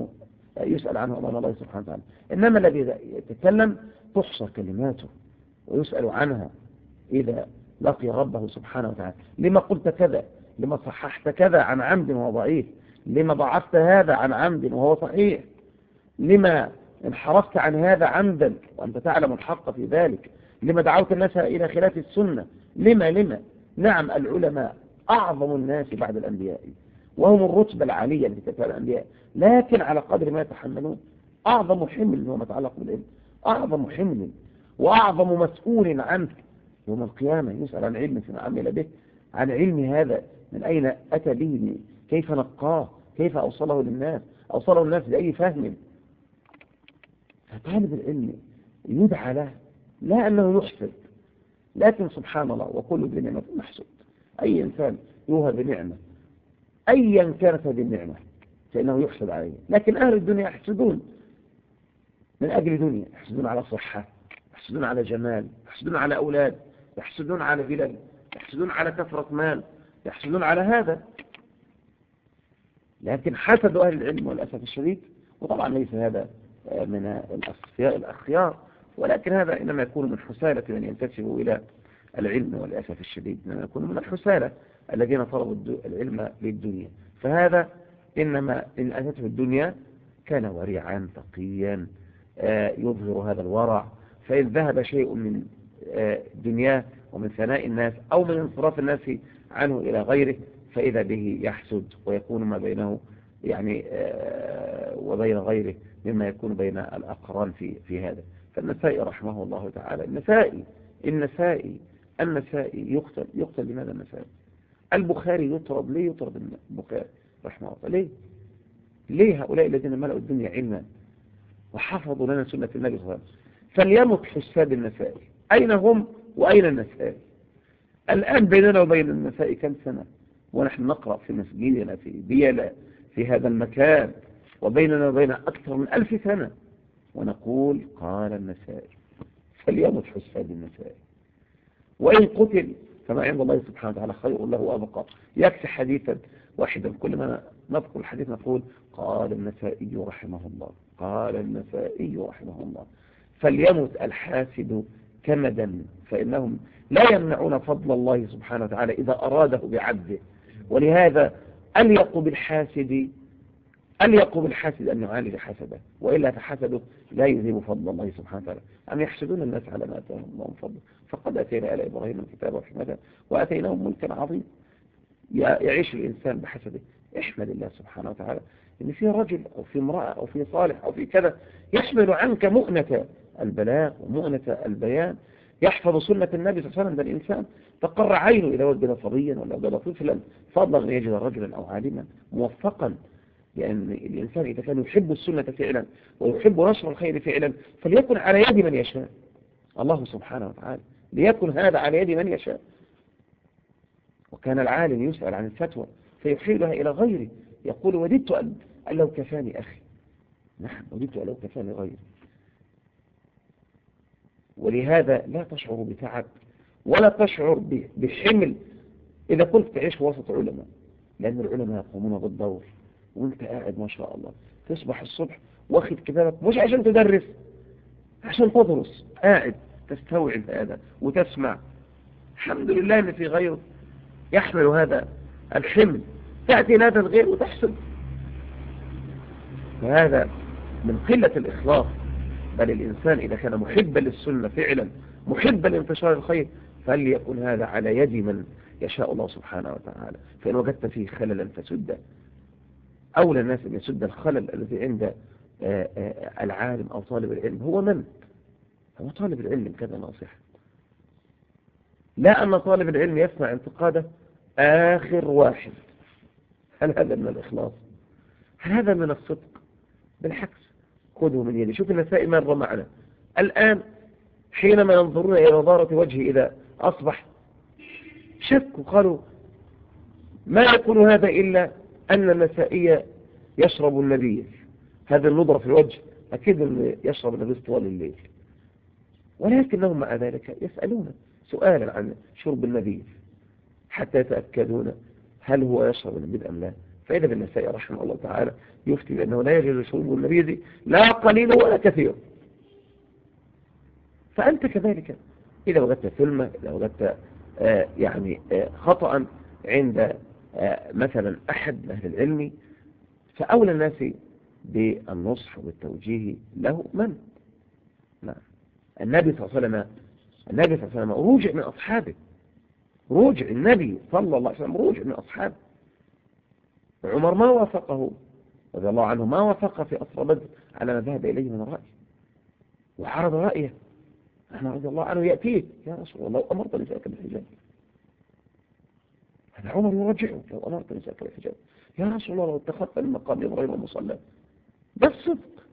يسأل عنه أمام الله سبحانه وتعالى، إنما الذي يتكلم تحصى كلماته ويسأل عنها إذا لقي ربه سبحانه وتعالى. لما قلت كذا؟ لما صححت كذا عن عمد وهو ضعيف؟ لما ضعفت هذا عن عمد وهو صحيح؟ لما انحرفت عن هذا عمدا وأنت تعلم الحق في ذلك؟ لما دعوت الناس إلى خلاف السنة؟ لما نعم، العلماء أعظم الناس بعد الأنبياء وهم الرتبة العالية التي تتبع الأنبياء، لكن على قدر ما يتحملون أعظم حمل هو ما يتعلق بالعلم، أعظم حمل وأعظم مسؤول عنه يوم القيامة يسأل عن علم فيما عمل به، عن علم هذا من أين أتى به، كيف نقاه، كيف أوصله للناس، أوصله الناس بأي فهم. فطالب العلم يدعى له لا أنه يحسد، لكن سبحان الله وكل ذي نعمة محسود. أي إنسان يوهب نعمة أيا كانت هذه النعمة فإنه يحسد عليه، لكن أهل الدنيا يحسدون من أجل دنيا، يحسدون على صحة، يحسدون على جمال، يحسدون على أولاد، يحسدون على بلد، يحسدون على كثرة مال، يحسدون على هذا. لكن حسد أهل العلم والأسف الشديد، وطبعا ليس هذا من الأصفياء الأخيار، ولكن هذا إنما يكون من حسالة من ينتسب إلى العلم والأسف الشديد، إنما يكون من الحسالة الذين طلبوا العلم للدنيا. فهذا إنما إن أتته الدنيا كان ورعا تقيا يظهر هذا الورع، فإن ذهب شيء من دنياه ومن ثناء الناس أو من انصراف الناس عنه إلى غيره فإذا به يحسد ويكون ما بينه يعني وبين غيره مما يكون بين الأقران في هذا. فالنسائي رحمه الله تعالى، النسائي يقتل لماذا النسائي؟ البخاري يطرد، ليه يطرد البخاري رحمه الله؟ ليه هؤلاء الذين ملأوا الدنيا علما وحفظوا لنا سنة النبي صلى الله عليه وسلم؟ فليمت حساب النسائي، أين هم وأين النسائي؟ الآن بيننا وبين النسائي كم سنة ونحن نقرأ في مسجدنا في بيلا في هذا المكان، وبيننا وبين أكثر من 1000 سنة ونقول قال النسائي. فليمت حساب النسائي، وإن قتل فما عند الله سبحانه وتعالى خير له وأبقى. يكفي حديثا واحدا كل ما نذكر الحديث نقول قال النسائي رحمه الله، قال النسائي رحمه الله. فليمت الحاسد كمدا، فإنهم لا يمنعون فضل الله سبحانه وتعالى إذا أراده بعبده. ولهذا أليق بالحاسد أن يعالج حسده، وإلا فحسده لا يذهب فضل الله سبحانه وتعالى. أم يحسدون الناس على ما آتاهم الله من فضله، فقد أتينا إلى إبراهيم الكتاب والحكمة وأتيناهم ملكا عظيما. يعيش الإنسان بحسده. احمد الله سبحانه وتعالى إن في رجل أو في امرأة أو في صالح أو في كذا يحمل عنك مؤنة البلاغ ومؤنة البيان، يحفظ سنة النبي صلى الله عليه وسلم. ده الإنسان تقر عينه إذا وجد صبيا ولا وجد طفلا فضلا أن يجد رجلا أو عالما موفقا. لأن الإنسان إذا كان يحب السنة فعلا ويحب نشر الخير فعلا فليكن على يد من يشاء الله سبحانه وتعالى، ليكن هذا على يد من يشاء. وكان العالم يسأل عن الفتوى فيحيلها إلى غيره، يقول وددت قال لو كفاني أخي. نعم وددت لو كفاني غيري. ولهذا لا تشعر بتعب ولا تشعر بحمل إذا كنت تعيش في وسط علماء، لأن العلماء يقومون بالدور وانت قاعد ما شاء الله تصبح الصبح واخد كتابك مش عشان تدرس، عشان تدرس، قاعد تستوعب هذا وتسمع. الحمد لله ان في غيره يحمل هذا الحمل، تأتي نادى الغير وتحسن. وهذا من قلة الإخلاص. بل الإنسان إذا كان محبا للسنة فعلا، محبا لانتشار الخير، فليكن هذا على يد من يشاء الله سبحانه وتعالى. فإن وجدت فيه خللا فسد. أولى الناس أن يسد الخلل الذي عند العالم أو طالب العلم هو من؟ هو طالب العلم كذا ناصح. لا أن طالب العلم يسمع انتقاده آخر واحد. هل هذا من الإخلاص؟ هل هذا من الصدق؟ بالعكس، خذه من يدي. شوف النسائي مر معنا الآن حينما ينظرون إلى نظارة وجهه إذا أصبح شكوا، قالوا ما يكون هذا إلا أن النسائي يشرب النبيذ. هذه النظرة في الوجه أكيد أن يشرب النبيذ طوال الليل، ولكنهم مع ذلك يسألون سؤالا عن شرب النبيذ حتى يتأكدون هل هو يشرب النبيذ أم لا. فإذا بالنسائي رحمه الله تعالى يفتي بأنه لا يجوز شرب النبيذ لا قليل ولا كثير. فأنت كذلك إذا وجدت ثلمة، إذا وجدت خطأ عند مثلا أحد أهل العلم، فأولى الناس بالنصح والتوجيه له من؟ نعم النبي صلى الله عليه وسلم روجع من أصحابه، روجع النبي صلى الله عليه وسلم روجع من أصحابه. عمر ما وافقه رضي الله عنه، ما وافق في أسرى بدر على ما ذهب إليه من الرأي، وعرض رأيه. احنا رضي الله عنه يأتيه يا رسول الله لو أمرت نساءك بالحجاب. هذا عمر يرجعه لو أمرت نساءك بالحجاب. يا رسول الله لو اتخذت من مقام إبراهيم المصلى. بس صدق،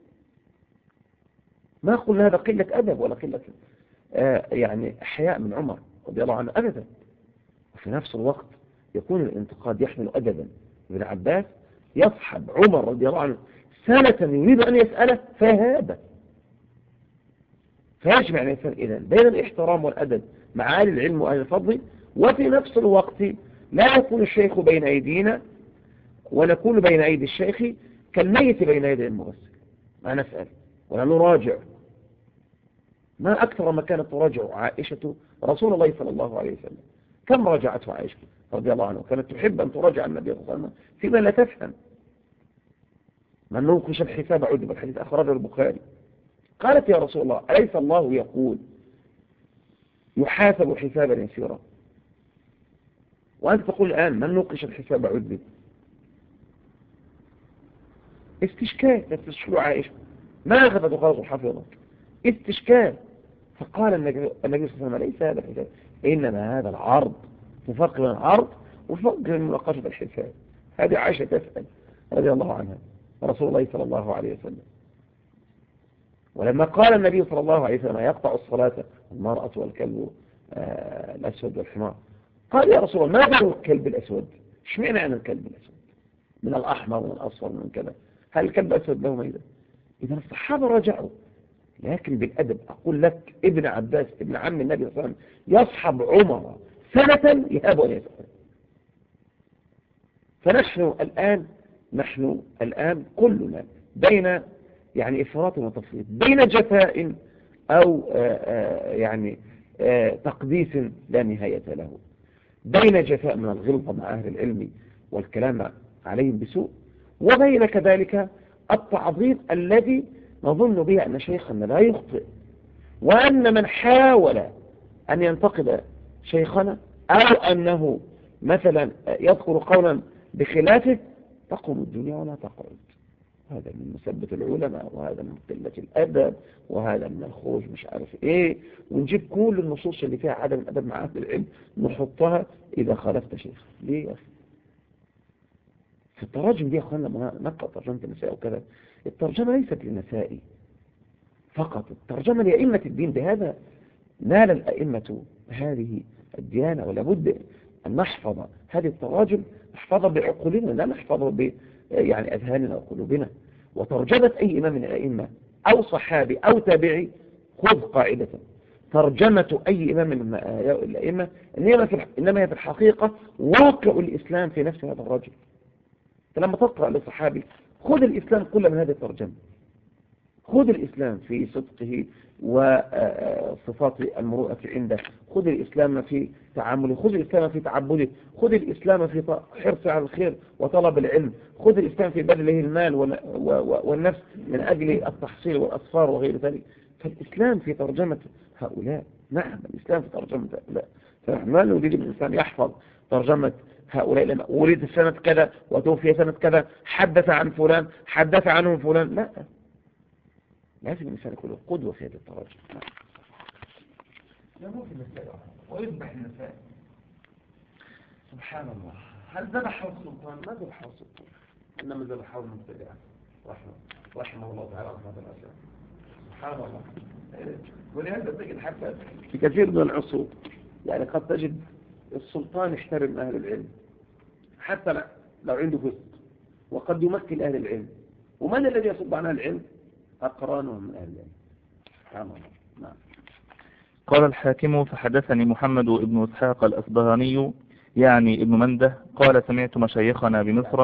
ما قلنا هذا قلة أدب ولا قلة حياء من عمر رضي الله عنه أبدا. وفي نفس الوقت يكون الانتقاد يحمل أدبا. ابن عباس يصحب عمر رضي الله عنه سنة يريد أن يسأله فهذا. فيجمع الإنسان إذن بين الاحترام والأدب مع أهل العلم وأهل الفضل، وفي نفس الوقت لا يكون الشيخ بين أيدينا ونكون بين أيدي الشيخ كالميت بين يدي المغسل. ما نسأل ولا نراجع. ما أكثر ما كانت تراجع عائشة رسول الله صلى الله عليه وسلم. كم راجعته عائشة رضي الله عنه؟ كانت تحب أن تراجع النبي صلى الله عليه وسلم فيما لا تفهم. من نوقش الحساب عذب. الحديث أخرجه البخاري. قالت يا رسول الله أليس الله يقول يحاسب حسابا يسيرا، وأنت تقول الآن من نوقش الحساب عذب؟ استشكال تستشكل عائشة ما أخذت وخلص حفظت استشكال. فقال النبي صلى الله عليه وسلم ليس هذا الحساب، إنما هذا العرض. مفرق بين العرض وفرق بين مناقشة الحساب. هذه عائشة تسأل رضي الله عنها رسول الله صلى الله عليه وسلم. ولما قال النبي صلى الله عليه وسلم يقطع الصلاة المرأة والكلب الأسود والحمار، قال يا رسول الله ما بين الكلب الأسود؟ اشمعنى عن الكلب الأسود من الأحمر ومن الأصفر من كذا؟ هل الكلب الأسود له ميزة؟ إذا الصحابة رجعوا، لكن بالأدب. أقول لك ابن عباس ابن عم النبي صلى الله عليه وسلم يصحب عمر سنة يهاب أن يسأل. فنحن الآن كلنا بين إفراط وتفريط، بين جفاء أو تقديس لا نهاية له، بين جفاء من الغلظة مع أهل العلم والكلام عليهم بسوء، وبين كذلك التعظيم الذي نظن به أن شيخنا لا يخطئ، وأن من حاول أن ينتقد شيخنا أو أنه مثلا يذكر قولا بخلافه تقوم الدنيا ولا تقعد. هذا من مثبة العلماء، وهذا من قلة الأدب، وهذا من الخروج مش عارف إيه، ونجيب كل النصوص اللي فيها عدم الأدب مع أهل العلم نحطها إذا خالفت شيخ. ليه يا أخي؟ في التراجم دي يا أخوانا نقرأ ترجمة النسائي وكذا، الترجمة ليست للنسائي فقط، الترجمة لأئمة الدين. بهذا نال الأئمة هذه الديانة، ولا بد أن نحفظ هذه التراجم، نحفظها بعقولنا لا نحفظها يعني أذهاننا وقلوبنا. وترجمة أي إمام من الأئمة أو صحابي أو تابعي، خذ قاعدة: ترجمة أي إمام من الأئمة إنما هي في الحقيقة واقع الإسلام في نفس هذا الرجل. لما تقرأ لصحابي خذ الإسلام كله من هذه الترجمة، خذ الإسلام في صدقه وصفات المروءة عنده، خذ الإسلام في تعامله، خذ الإسلام في تعبده، خذ الإسلام في حرصه على الخير وطلب العلم، خذ الإسلام في بذله المال والنفس من أجل التحصيل والأسفار وغير ذلك. فالإسلام في ترجمة هؤلاء، نعم الإسلام في ترجمة هؤلاء. فنحن لا نريد من الإنسان يحفظ ترجمة هؤلاء لما ولد سنة كذا وتوفي سنة كذا، حدث عن فلان، حدث عنهم فلان، لا، لازم الإنسان يكون قدوة في هذه التراجم. يموت المسائل ويذبح المسائل. سبحان الله، هل ذبحه السلطان؟ ما ذبحه السلطان، إنما ذبحه المبتدع رحمه الله تعالى رحمة الله. سبحان الله. ولهذا تجد حتى في كثير من العصور يعني قد تجد السلطان يحترم أهل العلم حتى لو عنده فسق، وقد يمكن أهل العلم. ومن الذي يصب عن أهل العلم؟ أقرانهم من أهل العلم. سبحان الله. نعم. قال الحاكم: فحدثني محمد بن إسحاق الأصبهاني يعني ابن منده قال سمعت مشايخنا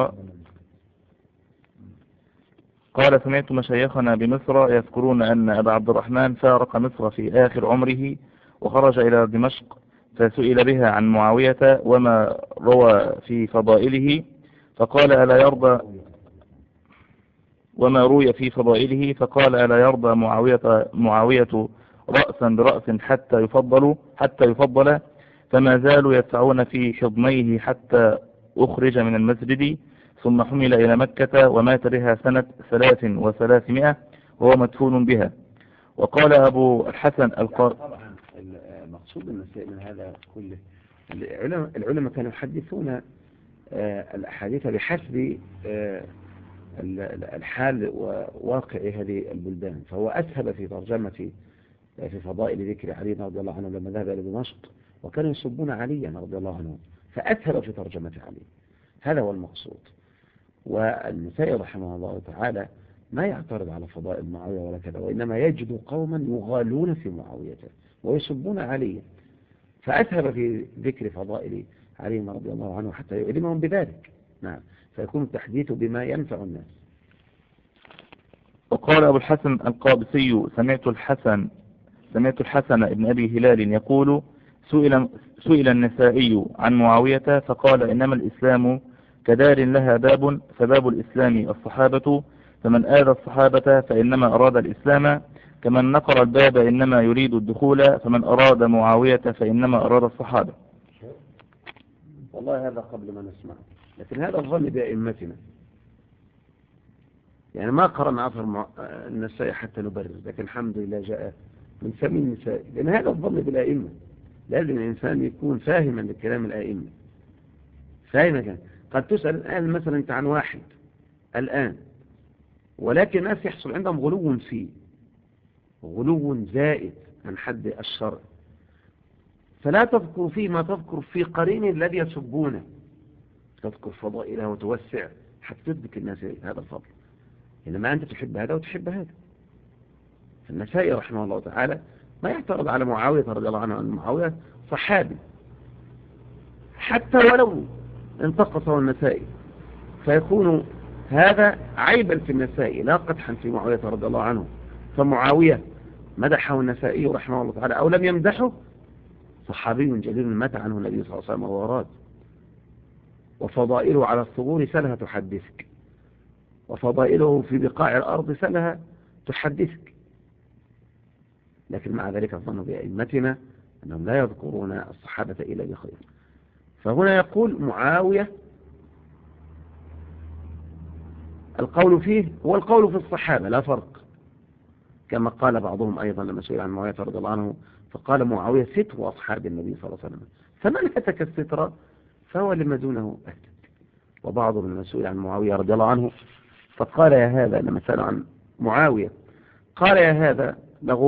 بمصر يذكرون أن أبا عبد الرحمن فارق مصر في آخر عمره وخرج إلى دمشق، فسئل بها عن معاوية وما روى في فضائله فقال ألا يرضى معاوية رأسا برأس حتى يفضل فما زالوا يدفعون في حضنيه حتى أخرج من المسجد، ثم حمل إلى مكة ومات بها سنة 300 وهو مدفون بها. وقال أبو الحسن طبعا المقصود من هذا كله العلماء كانوا يحدثون الأحاديث بحسب الحال وواقع هذه البلدان. فهو أسهب في ترجمة في فضائل ذكر علي رضي الله عنه لما ذهب إلى دمشق، وكانوا يسبون عليا رضي الله عنه، فأسهب في ترجمة علي. هذا هو المقصود. والنسائي رحمه الله تعالى ما يعترض على فضائل معاوية ولا كذا، وإنما يجد قوما يغالون في معاوية ويسبون عليا، فأسهب في ذكر فضائل علي رضي الله عنه حتى يعلمهم بذلك. نعم، فيكون التحديث بما ينفع الناس. وقال أبو الحسن القابسي سمعت الحسن ابن أبي هلال يقول سئل النسائي عن معاوية فقال إنما الإسلام كدار لها باب، فباب الإسلام الصحابة، فمن آذى الصحابة فإنما أراد الإسلام، كمن نقر الباب إنما يريد الدخول، فمن أراد معاوية فإنما أراد الصحابة. والله هذا قبل ما نسمع، لكن هذا الظن بأئمتنا، يعني ما قرن عصر النسائي حتى نبرر، لكن الحمد لله جاء من فم النسائي، لأن هذا الظن بالأئمة. لازم الإنسان يكون فاهما لكلام الأئمة، فاهما كان. قد تسأل الآن مثلا أنت عن واحد الآن، ولكن الناس يحصل عندهم غلو فيه، غلو زائد عن حد الشرع، فلا تذكر فيه ما تذكر في قرين الذي يسبونه، تذكر فضائله وتوسع حتى تدرك الناس هذا الفضل، إنما أنت تحب هذا وتحب هذا. فالنسائي رحمه الله تعالى ما يعترض على معاوية رضي الله عنه، أن معاوية صحابي حتى ولو انتقصه النسائي، فيكون هذا عيبا في النسائي لا قدحا في معاوية رضي الله عنه. فمعاوية مدحه النسائي رحمه الله تعالى أو لم يمدحه، صحابي جليل مات عنه النبي صلى الله عليه وسلم وهو راض، وفضائله على الثغور سلها تحدثك، وفضائله في بقاع الأرض سلها تحدثك. لكن مع ذلك الظن بأئمتنا أنهم لا يذكرون الصحابة إلا بخير. فهنا يقول معاوية القول فيه هو القول في الصحابة لا فرق، كما قال بعضهم أيضا لما سئل عن معاوية رضي الله عنه فقال معاوية ستر أصحاب النبي صلى الله عليه وسلم، فمن هتك الستر فهو لما دونه أهتك. وبعضهم لما سئل عن معاوية رضي الله عنه فقال يا هذا، لما سأل عن معاوية قال يا هذا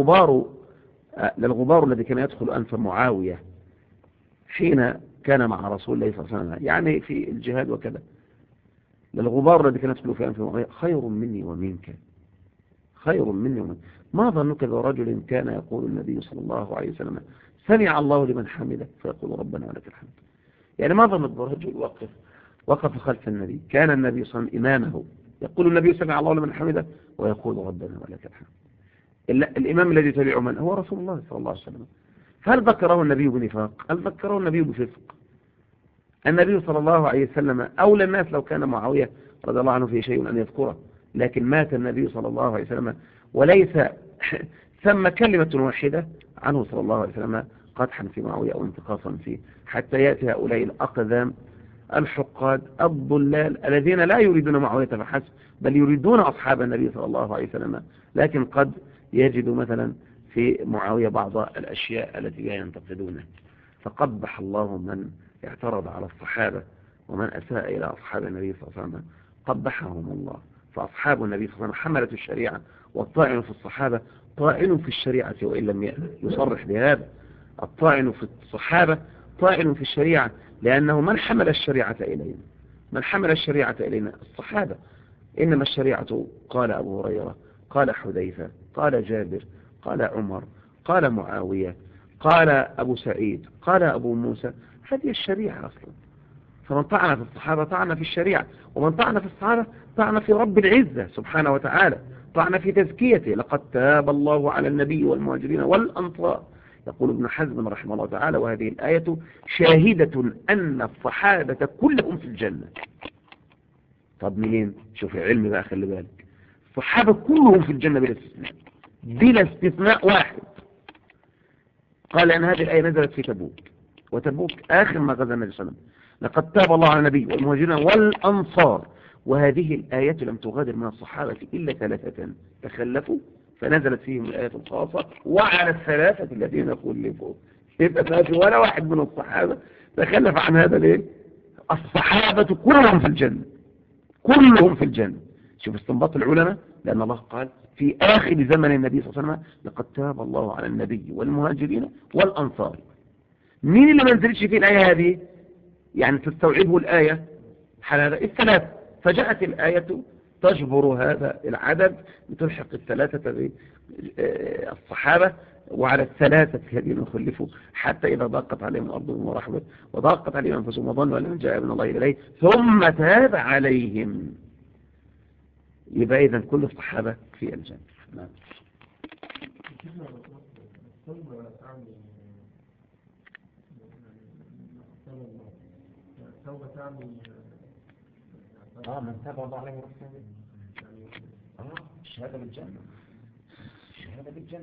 للغبار الذي كان يدخل أنف معاوية حين كان مع رسول الله صلى الله عليه وسلم، يعني في الجهاد وكذا، للغبار الذي كان يدخل في أنف معاوية خير مني ومنك، خير مني ومنك. ما ظنك برجل كان يقول النبي صلى الله عليه وسلم سمع الله لمن حمده فيقول ربنا ولك الحمد. يعني ما ظنك برجل وقف خلف النبي، كان النبي صلى الله عليه وسلم إمامه، يقول النبي سمع الله لمن حمده ويقول ربنا ولك الحمد. الإمام الذي تبعه من هو رسول الله صلى الله عليه وسلم. هل ذكره النبي بنفاق؟ هل ذكره النبي بفسق؟ النبي صلى الله عليه وسلم أولى الناس لو كان معاوية رضي الله عنه في شيء أن يذكره، لكن مات النبي صلى الله عليه وسلم وليس ثم كلمة واحدة عنه صلى الله عليه وسلم قدحا في معاوية أو انتقاصا فيه، حتى يأتي هؤلاء الأقدام الحقاد الضلال الذين لا يريدون معاوية فحسب، بل يريدون أصحاب النبي صلى الله عليه وسلم، لكن قد يجدوا مثلا في معاوية بعض الأشياء التي لا ينتقدونه. فقبح الله من اعترض على الصحابة ومن أساء إلى أصحاب النبي صلى الله عليه وسلم قبحهم الله. فأصحاب النبي صلى الله عليه وسلم حملة الشريعة، والطاعن في الصحابة طاعن في الشريعة وإن لم يصرح بهذا. الطاعن في الصحابة طاعن في الشريعة، لأنه من حمل الشريعة إلينا؟ من حمل الشريعة إلينا؟ الصحابة. إنما الشريعة قال أبو هريرة، قال حذيفة، قال جابر، قال عمر، قال معاوية، قال أبو سعيد، قال أبو موسى. هذه الشريعة أصلا. فمن طعن في الصحابة طعن في الشريعة، ومن طعن في الصحابة طعن في رب العزة سبحانه وتعالى، طعن في تزكيته. لقد تاب الله على النبي والمهاجرين والأنصار. يقول ابن حزم رحمه الله تعالى وهذه الآية شاهدة أن الصحابة كلهم في الجنة. طب منين؟ شوف العلم بقى، خلي بالك، الصحابة كلهم في الجنة بلا استثناء، بلا استثناء واحد. قال أن هذه الآية نزلت في تبوك، وتبوك آخر ما غزا النبي صلى الله عليه وسلم. لقد تاب الله على النبي والمهاجرين والأنصار. وهذه الآية لم تغادر من الصحابة إلا ثلاثة تخلفوا فنزلت فيهم الآية الخاصة، وعلى الثلاثة الذين خلفوا. يبقى ما في ولا واحد من الصحابة تخلف عن هذا ليه؟ الصحابة كلهم في الجنة، كلهم في الجنة. شوف استنباط العلماء، لأن الله قال في آخر زمن النبي صلى الله عليه وسلم لقد تاب الله على النبي والمهاجرين والأنصار. مين اللي ما نزلتش في الآية هذه؟ يعني تستوعبه الآية حلال الثلاث، فجاءت الآية تجبر هذا العدد لتلحق الثلاثة الصحابة وعلى الثلاثة الذين خلفوا، حتى إذا ضاقت عليهم أرضهم ورحبت وضاقت عليهم أنفسهم وظنوا أن من جاء من الله إليه ثم تاب عليهم. يبقى إذن كل الصحابة في الجنة. نعم. من تاب الله عليه ورسوله الشهادة بالجنة، الشهادة بالجنة.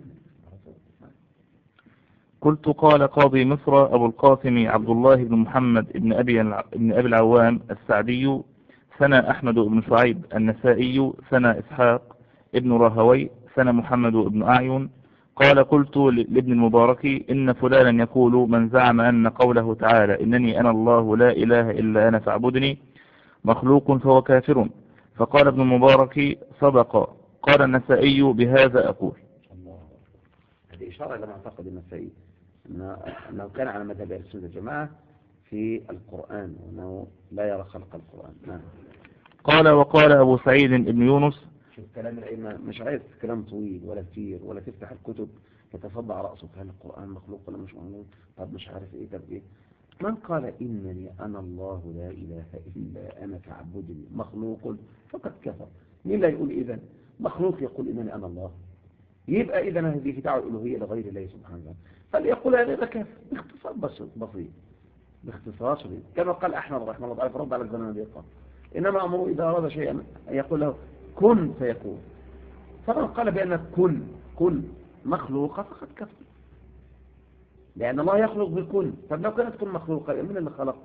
قلت قال قاضي مصر أبو القاسم عبد الله بن محمد بن أبي العوام السعدي سنة أحمد بن شعيب النسائي سنة إسحاق ابن راهوي سنة محمد بن أعين قال قلت لابن المبارك إن فلانا يقول من زعم أن قوله تعالى إنني أنا الله لا إله إلا أنا فاعبدني مخلوق فهو كافر. فقال ابن المبارك صدق. قال النسائي بهذا أقول. الله. هذه إشارة إلى معتقد النسائي أنه كان على مذهب أهل السنة والجماعة في القرآن وأنه لا يرى خلق القرآن. نعم. قال وقال أبو سعيد بن يونس. شوف كلام الأئمة، مش عايز كلام طويل ولا كتير ولا تفتح الكتب تتصدع رأسك هل القرآن مخلوق ولا مش مخلوق، طب مش عارف إيه، طب إيه. من قال إنني أنا الله لا إله إلا أنا فاعبدني مخلوق فقد كفر. مين لا يقول إذن مخلوق يقول إنني أنا الله؟ يبقى إذن هذه دعوة الألوهية لغير الله سبحانه وتعالى. فليقول هذا كافر باختصار بسيط، باختصار شديد، كما قال أحمد رحمه الله تعالى فرد على الزمان الذي قال إنما أمره إذا أراد شيئا أن يقول له كن فيكون. فمن قال بأن كل مخلوقة فقد كفر، لأن الله يخلق بكل. طب لو كانت كل مخلوقة من اللي خلق؟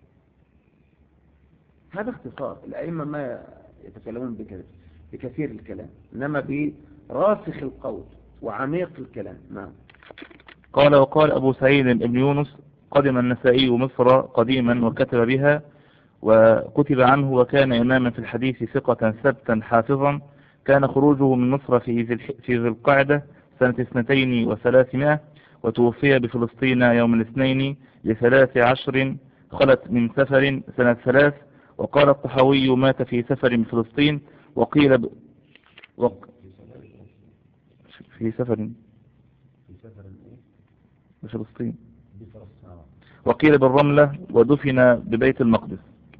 هذا اختصار. الأئمة ما يتكلمون بكثير الكلام، إنما براسخ القول وعميق الكلام. نعم. قال وقال أبو سعيد بن يونس قدم النسائي مصر قديما وكتب بها وكتب عنه وكان إماما في الحديث ثقة ثبتا حافظا. كان خروجه من مصر في ذي القعدة سنة 32 وتوفي بفلسطين يوم الاثنين ل13 خلت من سفر سنة 3 وقال الطحاوي مات في سفر من فلسطين، وقيل في سفر بفلسطين، وقيل بالرملة، ودفن ببيت المقدس.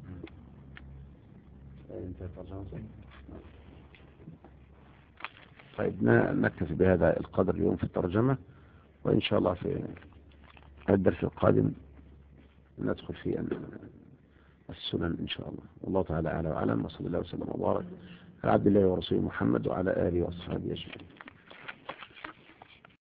طيب نكتفي بهذا القدر اليوم في الترجمة، وإن شاء الله في الدرس القادم ندخل في السنن إن شاء الله. والله تعالى أعلى وأعلم، وصلى الله وسلم وبارك على عبد الله ورسوله محمد وعلى آله وصحبه أجمعين.